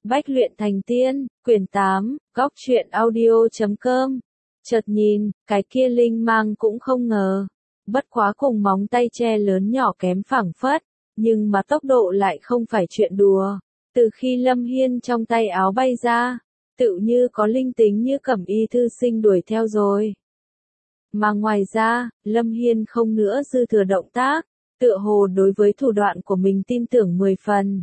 Bách luyện thành tiên, quyển 8, góc truyện audio.com. Chợt nhìn, cái kia linh mang cũng không ngờ. Bất quá cùng móng tay tre lớn nhỏ kém phảng phất, nhưng mà tốc độ lại không phải chuyện đùa. Từ khi Lâm Hiên trong tay áo bay ra, tựu như có linh tính như Cẩm Y thư sinh đuổi theo rồi. Mà ngoài ra, Lâm Hiên không nữa dư thừa động tác, tựa hồ đối với thủ đoạn của mình tin tưởng 10 phần.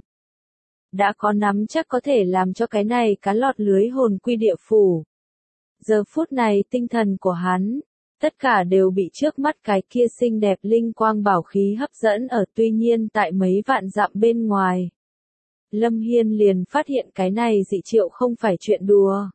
Đã có nắm chắc có thể làm cho cái này cá lọt lưới hồn quy địa phủ. Giờ phút này tinh thần của hắn, tất cả đều bị trước mắt cái kia xinh đẹp linh quang bảo khí hấp dẫn ở, tuy nhiên tại mấy vạn dặm bên ngoài. Lâm Hiên liền phát hiện cái này dị triệu không phải chuyện đùa.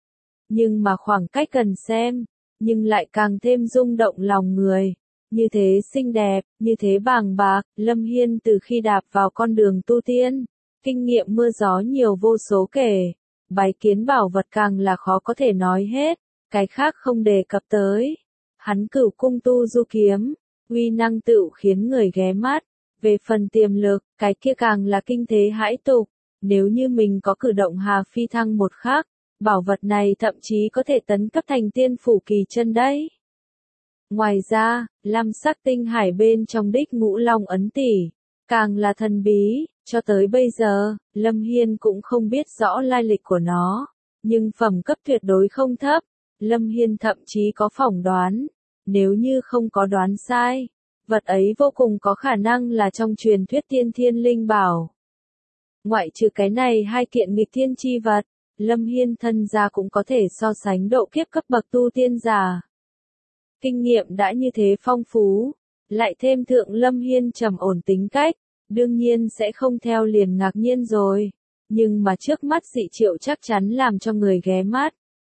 Nhưng mà khoảng cách gần xem, nhưng lại càng thêm rung động lòng người. Như thế xinh đẹp, như thế bàng bạc, Lâm Hiên từ khi đạp vào con đường tu tiên, kinh nghiệm mưa gió nhiều vô số kể. Bái kiến bảo vật càng là khó có thể nói hết, cái khác không đề cập tới. Hắn Cửu cung tu du kiếm, uy năng tựu khiến người ghé mắt. Về phần tiềm lực, cái kia càng là kinh thế hãi tục. Nếu như mình có cử động hà phi thăng một khắc, bảo vật này thậm chí có thể tấn cấp thành tiên phủ kỳ chân đấy. Ngoài ra, lam sắc tinh hải bên trong đích ngũ long ấn tỷ, càng là thần bí, cho tới bây giờ, Lâm Hiên cũng không biết rõ lai lịch của nó, nhưng phẩm cấp tuyệt đối không thấp. Lâm Hiên thậm chí có phỏng đoán, nếu như không có đoán sai, vật ấy vô cùng có khả năng là trong truyền thuyết tiên thiên linh bảo. Ngoại trừ cái này hai kiện nghịch thiên chi vật, Lâm Hiên thân gia cũng có thể so sánh độ kiếp cấp bậc tu tiên giả. Kinh nghiệm đã như thế phong phú, lại thêm thượng Lâm Hiên trầm ổn tính cách, đương nhiên sẽ không theo liền ngạc nhiên rồi, nhưng mà trước mắt dị triệu chắc chắn làm cho người ghé mắt.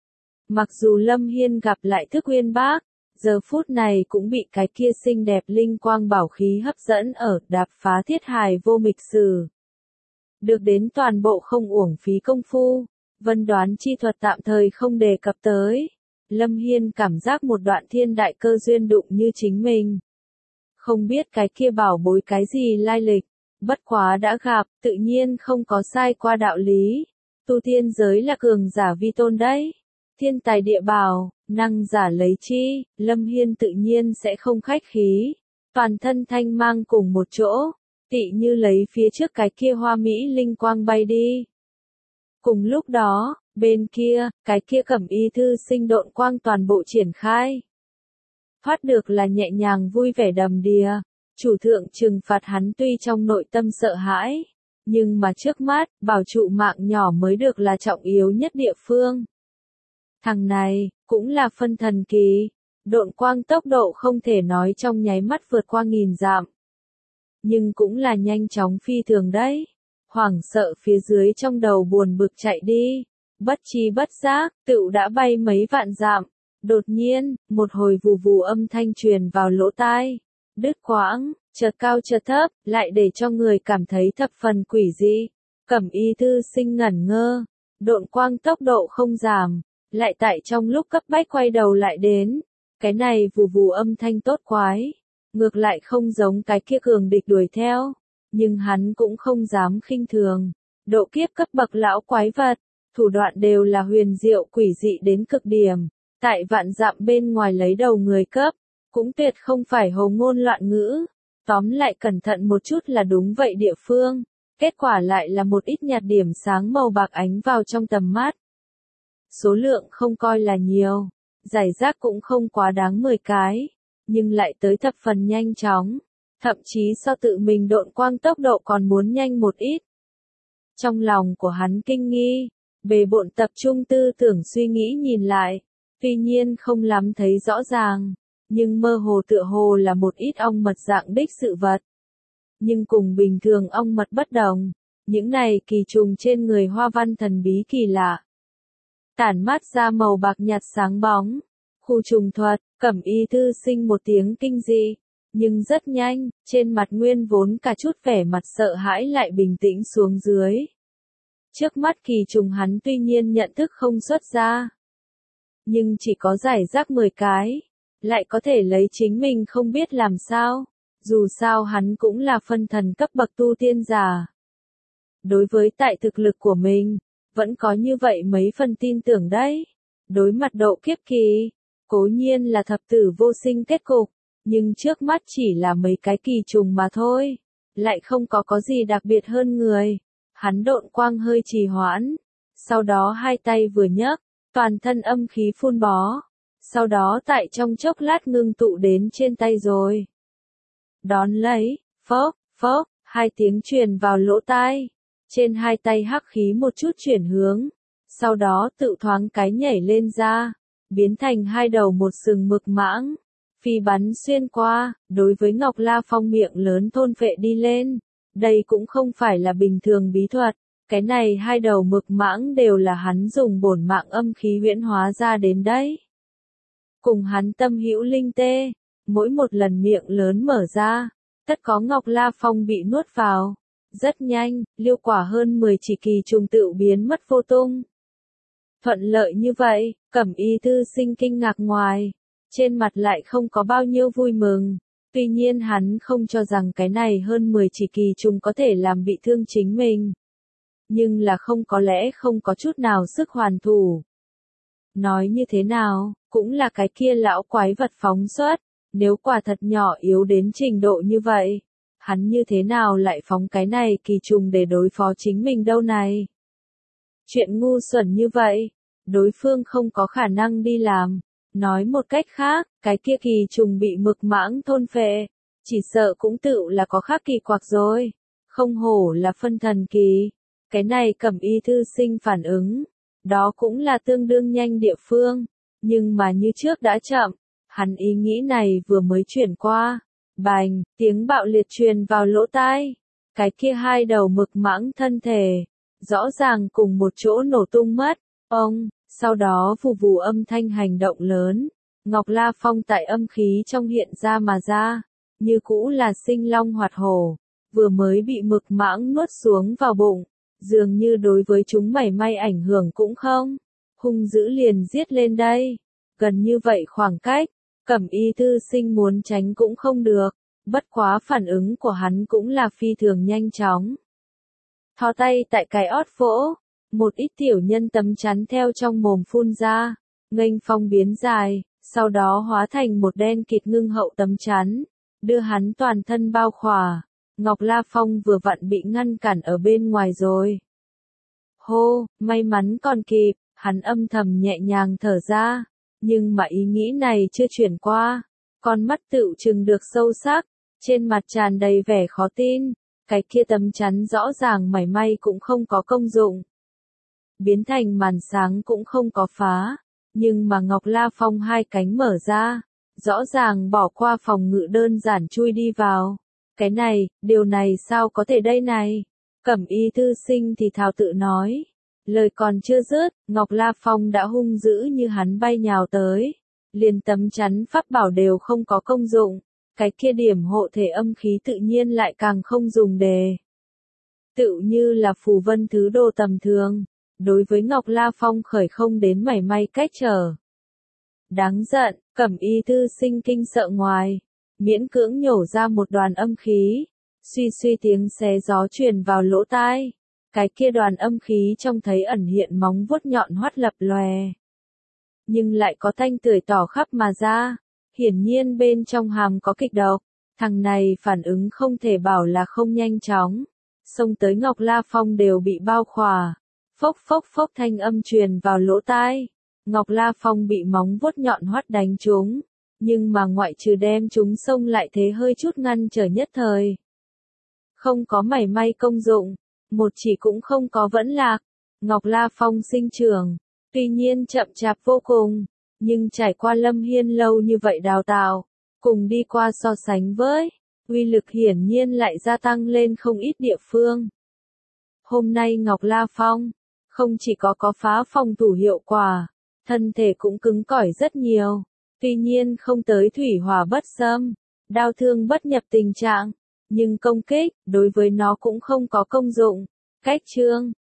Mặc dù Lâm Hiên gặp lại Thức Uyên Bác, giờ phút này cũng bị cái kia xinh đẹp linh quang bảo khí hấp dẫn ở, đạp phá thiết hài vô mịch sử. Được đến toàn bộ không uổng phí công phu, vân đoán chi thuật tạm thời không đề cập tới. Lâm Hiên cảm giác một đoạn thiên đại cơ duyên đụng như chính mình. Không biết cái kia bảo bối cái gì lai lịch, bất quá đã gặp, tự nhiên không có sai qua đạo lý. Tu tiên giới là cường giả vi tôn đấy. Thiên tài địa bảo, năng giả lấy chi, Lâm Hiên tự nhiên sẽ không khách khí. Toàn thân thanh mang cùng một chỗ, tị như lấy phía trước cái kia hoa mỹ linh quang bay đi. Cùng lúc đó, bên kia, cái kia Cẩm Y thư sinh độn quang toàn bộ triển khai. Phát được là nhẹ nhàng vui vẻ đầm đìa, chủ thượng trừng phạt hắn tuy trong nội tâm sợ hãi, nhưng mà trước mắt, bảo trụ mạng nhỏ mới được là trọng yếu nhất địa phương. Thằng này, cũng là phân thần kỳ, độn quang tốc độ không thể nói trong nháy mắt vượt qua 1000 dặm. Nhưng cũng là nhanh chóng phi thường đấy. Hoảng sợ phía dưới trong đầu buồn bực chạy đi, bất chi bất giác, tựu đã bay mấy vạn dặm. Đột nhiên, một hồi vù vù âm thanh truyền vào lỗ tai, đứt quãng, chợt cao chợt thấp, lại để cho người cảm thấy thập phần quỷ dị. Cẩm Y thư sinh ngẩn ngơ, độn quang tốc độ không giảm, lại tại trong lúc cấp bách quay đầu lại đến. Cái này vù vù âm thanh tốt quái, ngược lại không giống cái kia cường địch đuổi theo. Nhưng hắn cũng không dám khinh thường, độ kiếp cấp bậc lão quái vật, thủ đoạn đều là huyền diệu quỷ dị đến cực điểm, tại vạn dặm bên ngoài lấy đầu người cấp, cũng tuyệt không phải hồ ngôn loạn ngữ, tóm lại cẩn thận một chút là đúng vậy địa phương, kết quả lại là một ít nhạt điểm sáng màu bạc ánh vào trong tầm mắt. Số lượng không coi là nhiều, giải rác cũng không quá đáng 10 cái, nhưng lại tới thập phần nhanh chóng. Thậm chí so tự mình độn quang tốc độ còn muốn nhanh một ít. Trong lòng của hắn kinh nghi, bề bộn tập trung tư tưởng suy nghĩ nhìn lại, tuy nhiên không lắm thấy rõ ràng, nhưng mơ hồ tựa hồ là một ít ong mật dạng đích sự vật. Nhưng cùng bình thường ong mật bất đồng, những này kỳ trùng trên người hoa văn thần bí kỳ lạ. Tản mát ra màu bạc nhạt sáng bóng, khu trùng thuật, Cẩm Y thư sinh một tiếng kinh dị. Nhưng rất nhanh, trên mặt nguyên vốn cả chút vẻ mặt sợ hãi lại bình tĩnh xuống dưới. Trước mắt kỳ trùng hắn tuy nhiên nhận thức không xuất ra. Nhưng chỉ có giải rác 10 cái, lại có thể lấy chính mình không biết làm sao. Dù sao hắn cũng là phân thần cấp bậc tu tiên giả. đối với tại thực lực của mình, vẫn có như vậy mấy phần tin tưởng đấy. Đối mặt độ kiếp kỳ, cố nhiên là thập tử vô sinh kết cục, nhưng trước mắt chỉ là mấy cái kỳ trùng mà thôi, lại không có gì đặc biệt hơn người. Hắn độn quang hơi trì hoãn, sau đó hai tay vừa nhấc, toàn thân âm khí phun bó, sau đó tại trong chốc lát ngưng tụ đến trên tay rồi. Đón lấy, phốc, phốc, hai tiếng truyền vào lỗ tai, trên hai tay hắc khí một chút chuyển hướng, sau đó tự thoáng cái nhảy lên ra, biến thành hai đầu một sừng mực mãng, phi bắn xuyên qua, đối với Ngọc La Phong miệng lớn thôn phệ đi lên. Đây cũng không phải là bình thường bí thuật, cái này hai đầu mực mãng đều là hắn dùng bổn mạng âm khí huyễn hóa ra đến đấy. Cùng hắn tâm hữu linh tê, mỗi một lần miệng lớn mở ra, tất có Ngọc La Phong bị nuốt vào. Rất nhanh, liêu quả hơn 10 chỉ kỳ trùng tự biến mất vô tung. Thuận lợi như vậy, Cẩm Y Thư Sinh kinh ngạc ngoài, trên mặt lại không có bao nhiêu vui mừng. Tuy nhiên hắn không cho rằng cái này hơn 10 chỉ kỳ trùng có thể làm bị thương chính mình. Nhưng là không có lẽ không có chút nào sức hoàn thủ. Nói như thế nào, cũng là cái kia lão quái vật phóng xuất, nếu quả thật nhỏ yếu đến trình độ như vậy, hắn như thế nào lại phóng cái này kỳ trùng để đối phó chính mình đâu này. Chuyện ngu xuẩn như vậy, đối phương không có khả năng đi làm. Nói một cách khác, cái kia kỳ trùng bị mực mãng thôn phệ, chỉ sợ cũng tự là có khác kỳ quặc rồi. Không hổ là phân thần kỳ. Cái này Cẩm Y Thư Sinh phản ứng, đó cũng là tương đương nhanh địa phương. Nhưng mà như trước đã chậm, hắn ý nghĩ này vừa mới chuyển qua. Bành, tiếng bạo liệt truyền vào lỗ tai. Cái kia hai đầu mực mãng thân thể, rõ ràng cùng một chỗ nổ tung mất. Ông, sau đó vù vù âm thanh hành động lớn, Ngọc La Phong tại âm khí trong hiện ra mà ra, như cũ là sinh long hoạt hổ, vừa mới bị mực mãng nuốt xuống vào bụng, dường như đối với chúng mảy may ảnh hưởng cũng không, hung dữ liền giết lên đây, gần như vậy khoảng cách, Cẩm Y Thư Sinh muốn tránh cũng không được, bất quá phản ứng của hắn cũng là phi thường nhanh chóng. Thò tay tại cái ót vỗ. Một ít tiểu nhân tấm chắn theo trong mồm phun ra, nghênh phong biến dài, sau đó hóa thành một đen kịt ngưng hậu tấm chắn, đưa hắn toàn thân bao khỏa. Ngọc La Phong vừa vặn bị ngăn cản ở bên ngoài rồi. Hô, may mắn còn kịp, hắn âm thầm nhẹ nhàng thở ra, nhưng mà ý nghĩ này chưa chuyển qua, con mắt tựu trừng được sâu sắc, trên mặt tràn đầy vẻ khó tin, cái kia tấm chắn rõ ràng mảy may cũng không có công dụng. Biến thành màn sáng cũng không có phá, nhưng mà Ngọc La Phong hai cánh mở ra, rõ ràng bỏ qua phòng ngự đơn giản chui đi vào. Cái này, điều này sao có thể đây này? Cẩm Y Thư Sinh thì thào tự nói. Lời còn chưa dứt, Ngọc La Phong đã hung dữ như hắn bay nhào tới. Liền tấm chắn pháp bảo đều không có công dụng, cái kia điểm hộ thể âm khí tự nhiên lại càng không dùng đề. Tựu như là phù vân thứ đồ tầm thường. Đối với Ngọc La Phong khởi không đến mảy may cách trở. Đáng giận, Cẩm Y Thư Sinh kinh sợ ngoài, miễn cưỡng nhổ ra một đoàn âm khí, suy suy tiếng xé gió truyền vào lỗ tai. Cái kia đoàn âm khí trông thấy ẩn hiện móng vuốt nhọn hoắt lập lòe. Nhưng lại có thanh tưởi tỏ khắp mà ra, hiển nhiên bên trong hàm có kịch độc, thằng này phản ứng không thể bảo là không nhanh chóng. Xông tới Ngọc La Phong đều bị bao khỏa. Phốc phốc phốc thanh âm truyền vào lỗ tai. Ngọc La Phong bị móng vuốt nhọn hoắt đánh trúng, nhưng mà ngoại trừ đem chúng xông lại thế hơi chút ngăn trở nhất thời. Không có mảy may công dụng, một chỉ cũng không có vẫn lạc. Ngọc La Phong sinh trưởng, tuy nhiên chậm chạp vô cùng, nhưng trải qua Lâm Hiên lâu như vậy đào tạo, cùng đi qua so sánh với, uy lực hiển nhiên lại gia tăng lên không ít địa phương. Hôm nay Ngọc La Phong không chỉ có phá phòng thủ hiệu quả, thân thể cũng cứng cỏi rất nhiều, tuy nhiên không tới thủy hỏa bất xâm, đao thương bất nhập tình trạng, nhưng công kích, đối với nó cũng không có công dụng. Cách chương